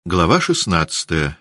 Глава 16.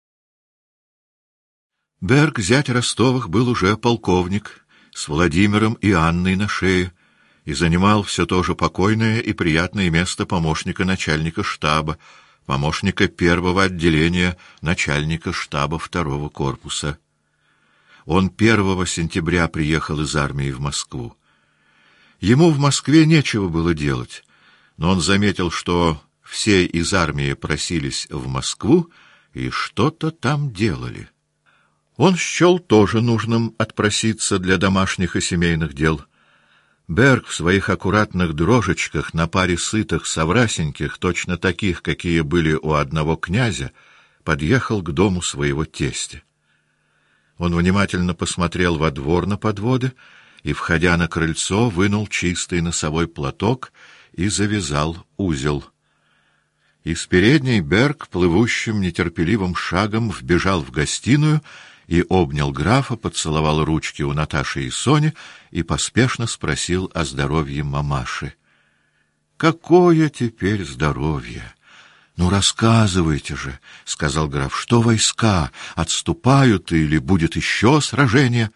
Берг, зять Ростовых, был уже полковник, с Владимиром и Анной на шее, и занимал все то же покойное и приятное место помощника начальника штаба, помощника первого отделения начальника штаба второго корпуса. Он 1 сентября приехал из армии в Москву. Ему в Москве нечего было делать, но он заметил, что все из армии просились в Москву и что-то там делали. Он счел тоже нужным отпроситься для домашних и семейных дел. Берг в своих аккуратных дрожечках на паре сытых соврасеньких, точно таких, какие были у одного князя, подъехал к дому своего тестя. Он внимательно посмотрел во двор на подводы и, входя на крыльцо, вынул чистый носовой платок и завязал узел. Из передней Берг плывущим нетерпеливым шагом вбежал в гостиную и обнял графа, поцеловал ручки у Наташи и Сони и поспешно спросил о здоровье мамаши. — Какое теперь здоровье? — Ну, рассказывайте же, — сказал граф, — что войска отступают или будет еще сражение?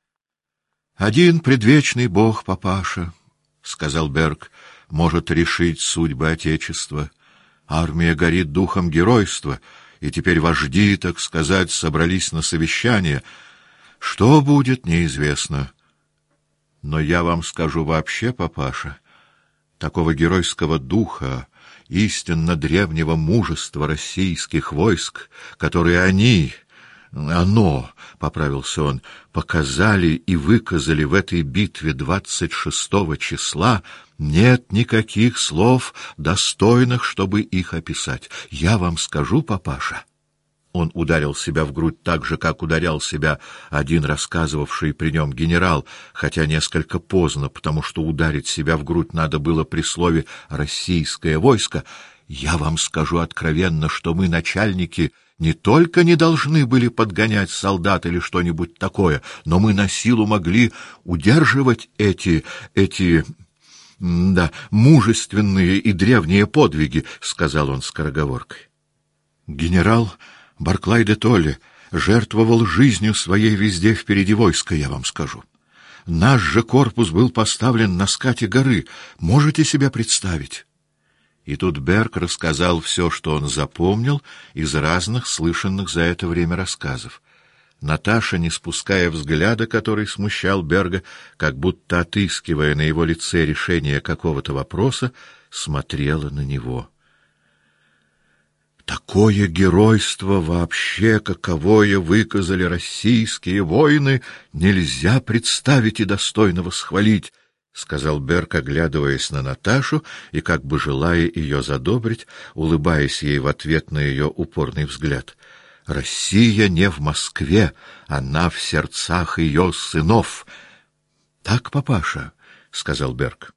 — Один предвечный бог, папаша, — сказал Берг, — может решить судьбы Отечества. Армия горит духом геройства, и теперь вожди, так сказать, собрались на совещание. Что будет, неизвестно. Но я вам скажу вообще, папаша, такого геройского духа, истинно древнего мужества российских войск, которые оно, — поправился он, — показали и выказали в этой битве 26 числа, нет никаких слов, достойных, чтобы их описать. Я вам скажу, папаша. Он ударил себя в грудь так же, как ударял себя один рассказывавший при нем генерал, хотя несколько поздно, потому что ударить себя в грудь надо было при слове «российское войско». Я вам скажу откровенно, что мы, начальники, не только не должны были подгонять солдат или что-нибудь такое, но мы на силу могли удерживать эти мужественные и древние подвиги, — сказал он скороговоркой. Генерал Барклай де Толле жертвовал жизнью своей везде впереди войска, я вам скажу. Наш же корпус был поставлен на скате горы. Можете себе представить? И тут Берг рассказал все, что он запомнил из разных слышанных за это время рассказов. Наташа, не спуская взгляда, который смущал Берга, как будто отыскивая на его лице решение какого-то вопроса, смотрела на него. Такое геройство вообще, каковое выказали российские воины, нельзя представить и достойно восхвалить, — сказал Берг, оглядываясь на Наташу и как бы желая ее задобрить, улыбаясь ей в ответ на ее упорный взгляд. Россия не в Москве, она в сердцах ее сынов. — Так, папаша, — сказал Берг.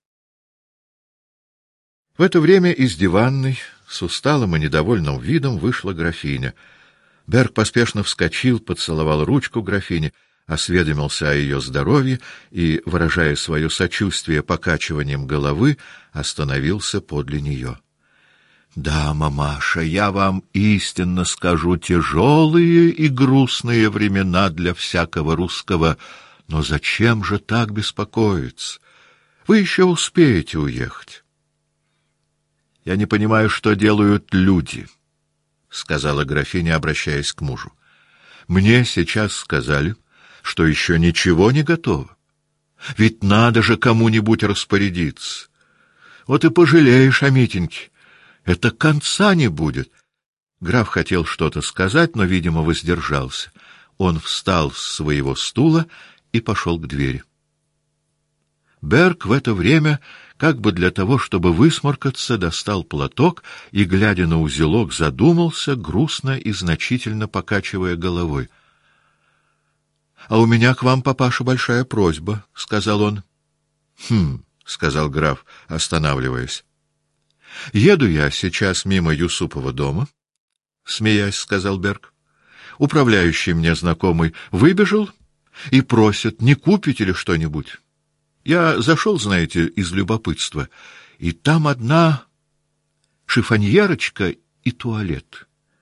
В это время из диванной с усталым и недовольным видом вышла графиня. Берг поспешно вскочил, поцеловал ручку графини, осведомился о ее здоровье и, выражая свое сочувствие покачиванием головы, остановился подле нее. — Да, мамаша, я вам истинно скажу, тяжелые и грустные времена для всякого русского, но зачем же так беспокоиться? Вы еще успеете уехать. — Я не понимаю, что делают люди, — сказала графиня, обращаясь к мужу. — Мне сейчас сказали, что еще ничего не готово. Ведь надо же кому-нибудь распорядиться. Вот и пожалеешь о Митеньке. Это конца не будет. Граф хотел что-то сказать, но, видимо, воздержался. Он встал с своего стула и пошел к двери. Берг в это время, как бы для того, чтобы высморкаться, достал платок и, глядя на узелок, задумался, грустно и значительно покачивая головой. — А у меня к вам, папаша, большая просьба, — сказал он. — Хм, — сказал граф, останавливаясь. — Еду я сейчас мимо Юсупова дома, — смеясь, сказал Берг. Управляющий мне знакомый выбежал и просит, не купите ли что-нибудь. Я зашел, знаете, из любопытства, и там одна шифоньерочка и туалет.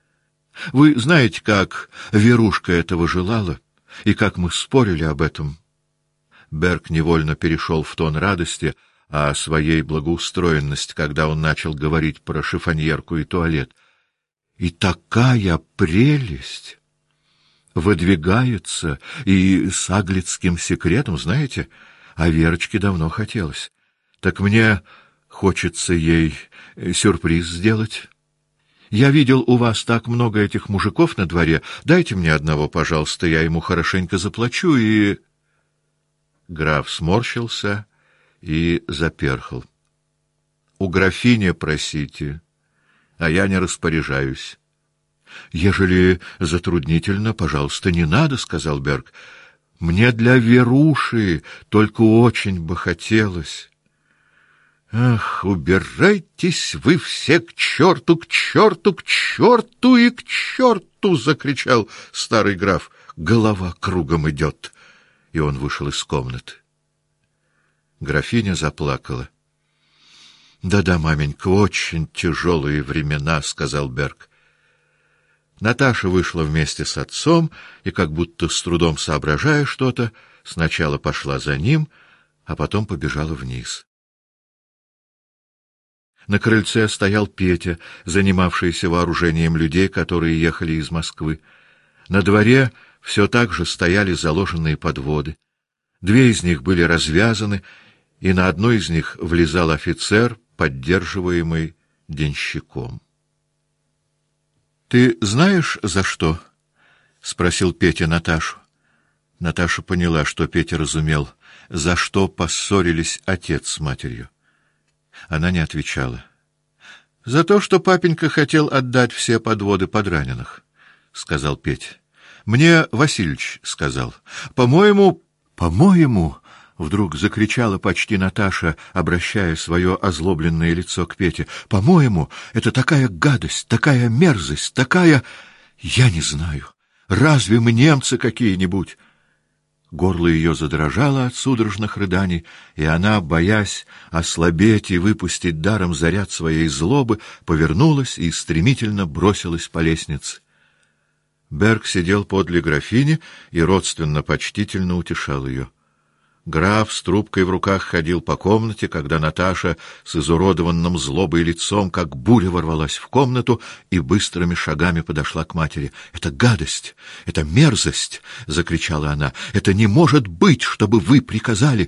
Вы знаете, как Верушка этого желала, и как мы спорили об этом. Берг невольно перешел в тон радости о своей благоустроенности, когда он начал говорить про шифоньерку и туалет. И такая прелесть выдвигается, и с аглицким секретом, знаете, а Верочке давно хотелось. Так мне хочется ей сюрприз сделать. Я видел у вас так много этих мужиков на дворе. Дайте мне одного, пожалуйста, я ему хорошенько заплачу и... Граф сморщился и заперхал. У графини просите, а я не распоряжаюсь. Ежели затруднительно, пожалуйста, не надо, сказал Берг. Мне для Веруши только очень бы хотелось. Ах, убирайтесь вы все к черту, к черту, к черту и к черту, закричал старый граф. Голова кругом идет. И он вышел из комнаты. Графиня заплакала. Да-да, маменька, очень тяжелые времена, сказал Берг. Наташа вышла вместе с отцом и, как будто с трудом соображая что-то, сначала пошла за ним, а потом побежала вниз. На крыльце стоял Петя, занимавшийся вооружением людей, которые ехали из Москвы. На дворе все так же стояли заложенные подводы. Две из них были развязаны, и на одну из них влезал офицер, поддерживаемый денщиком. — Ты знаешь, за что? — спросил Петя Наташу. Наташа поняла, что Петя разумел, за что поссорились отец с матерью. Она не отвечала. — За то, что папенька хотел отдать все подводы подраненных, — сказал Петя. — Мне Васильич сказал. — По-моему... — По-моему... — вдруг закричала почти Наташа, обращая свое озлобленное лицо к Пете. — По-моему, это такая гадость, такая мерзость, такая... Я не знаю. Разве мы немцы какие-нибудь? Горло ее задрожало от судорожных рыданий, и она, боясь ослабеть и выпустить даром заряд своей злобы, повернулась и стремительно бросилась по лестнице. Берг сидел подле графини и родственно-почтительно утешал ее. Граф с трубкой в руках ходил по комнате, когда Наташа с изуродованным злобой лицом, как буря, ворвалась в комнату и быстрыми шагами подошла к матери. — Это гадость! Это мерзость! — закричала она. — Это не может быть, чтобы вы приказали!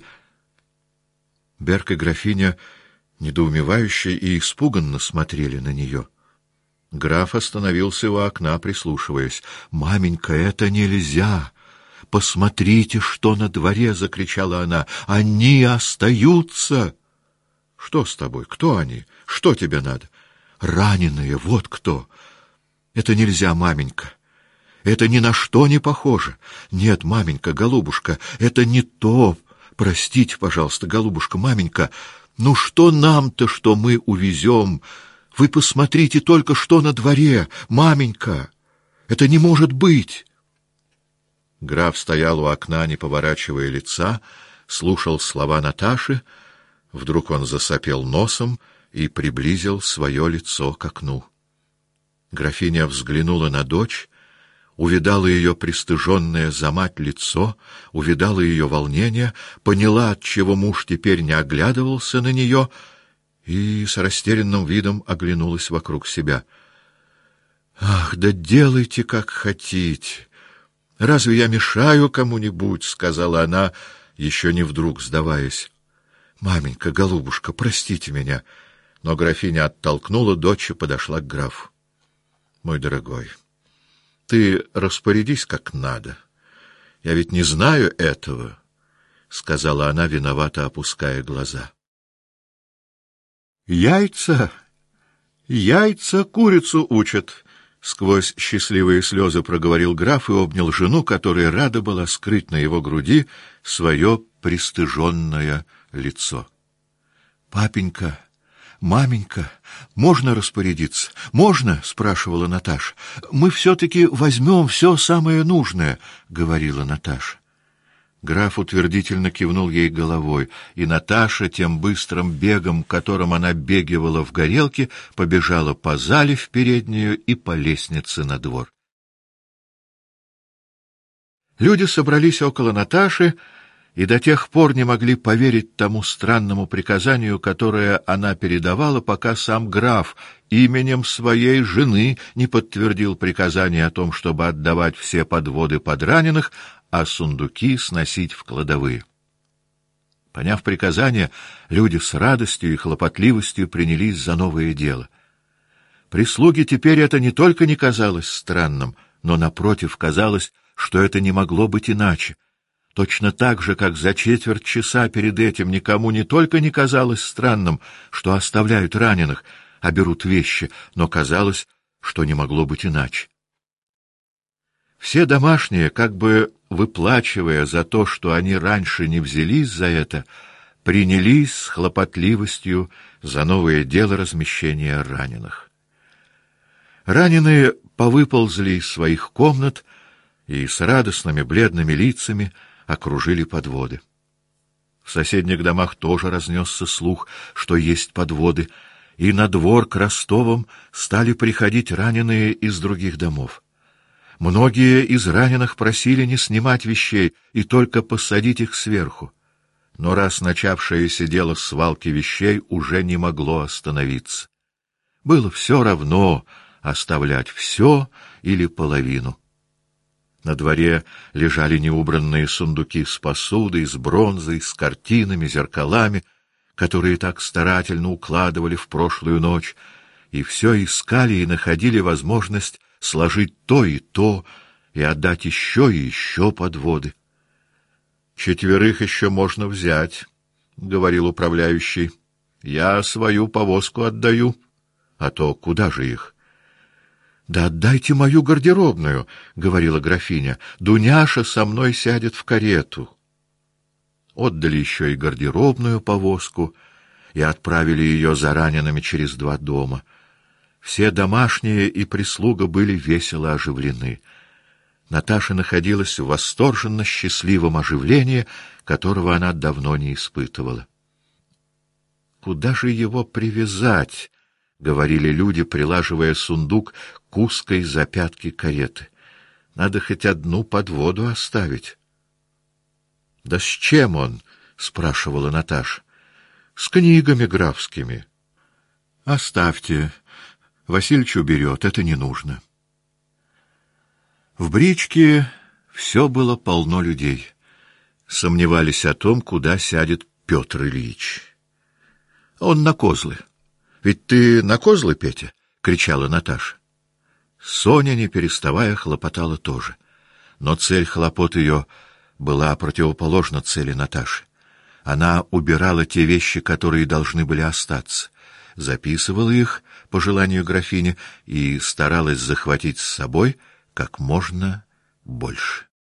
Берг и графиня недоумевающе и испуганно смотрели на нее. Граф остановился у окна, прислушиваясь. — Маменька, это нельзя! «Посмотрите, что на дворе!» — закричала она. «Они остаются!» «Что с тобой? Кто они? Что тебе надо?» «Раненые, вот кто!» «Это нельзя, маменька! Это ни на что не похоже! Нет, маменька, голубушка, это не то! Простите, пожалуйста, голубушка, маменька! Ну что нам-то, что мы увезем? Вы посмотрите только, что на дворе, маменька! Это не может быть!» Граф стоял у окна, не поворачивая лица, слушал слова Наташи. Вдруг он засопел носом и приблизил свое лицо к окну. Графиня взглянула на дочь, увидала ее пристыженное за мать лицо, увидала ее волнение, поняла, отчего муж теперь не оглядывался на нее, и с растерянным видом оглянулась вокруг себя. «Ах, да делайте, как хотите! Разве я мешаю кому-нибудь?» — сказала она, еще не вдруг сдаваясь. «Маменька, голубушка, простите меня». Но графиня оттолкнула дочь и подошла к графу. «Мой дорогой, ты распорядись как надо. Я ведь не знаю этого», — сказала она, виновато опуская глаза. «Яйца курицу учат», — сквозь счастливые слезы проговорил граф и обнял жену, которая рада была скрыть на его груди свое пристыженное лицо. — Папенька, маменька, можно распорядиться? — Можно, — спрашивала Наташа. — Мы все-таки возьмем все самое нужное, — говорила Наташа. Граф утвердительно кивнул ей головой, и Наташа тем быстрым бегом, которым она бегивала в горелке, побежала по зале в переднюю и по лестнице на двор. Люди собрались около Наташи и до тех пор не могли поверить тому странному приказанию, которое она передавала, пока сам граф именем своей жены не подтвердил приказание о том, чтобы отдавать все подводы под раненых, а сундуки сносить в кладовые. Поняв приказание, люди с радостью и хлопотливостью принялись за новое дело. Прислуге теперь это не только не казалось странным, но, напротив, казалось, что это не могло быть иначе. Точно так же, как за четверть часа перед этим никому не только не казалось странным, что оставляют раненых, а берут вещи, но казалось, что не могло быть иначе. Все домашние, как бы выплачивая за то, что они раньше не взялись за это, принялись с хлопотливостью за новое дело размещения раненых. Раненые повыползли из своих комнат и с радостными бледными лицами окружили подводы. В соседних домах тоже разнесся слух, что есть подводы, и на двор к Ростовым стали приходить раненые из других домов. Многие из раненых просили не снимать вещей и только посадить их сверху. Но раз начавшееся дело свалки вещей уже не могло остановиться. Было все равно оставлять все или половину. На дворе лежали неубранные сундуки с посудой, с бронзой, с картинами, зеркалами, которые так старательно укладывали в прошлую ночь, и все искали и находили возможность сложить то и отдать еще и еще подводы. — 4 еще можно взять, — говорил управляющий. — Я свою повозку отдаю, а то куда же их? — Да отдайте мою гардеробную, — говорила графиня. — Дуняша со мной сядет в карету. Отдали еще и гардеробную повозку и отправили ее за ранеными через 2 дома. Все домашние и прислуга были весело оживлены. Наташа находилась в восторженно счастливом оживлении, которого она давно не испытывала. «Куда же его привязать?» — говорили люди, прилаживая сундук к узкой запятке кареты. «Надо хоть одну подводу оставить». «Да с чем он?» — спрашивала Наташа. «С книгами графскими». «Оставьте. Васильич уберет, это не нужно». В бричке все было полно людей. Сомневались о том, куда сядет Петр Ильич. Он на козлы. «Ведь ты на козлы, Петя?» — кричала Наташа. Соня, не переставая, хлопотала тоже. Но цель хлопот ее была противоположна цели Наташи. Она убирала те вещи, которые должны были остаться, записывала их по желанию графини и старалась захватить с собой как можно больше.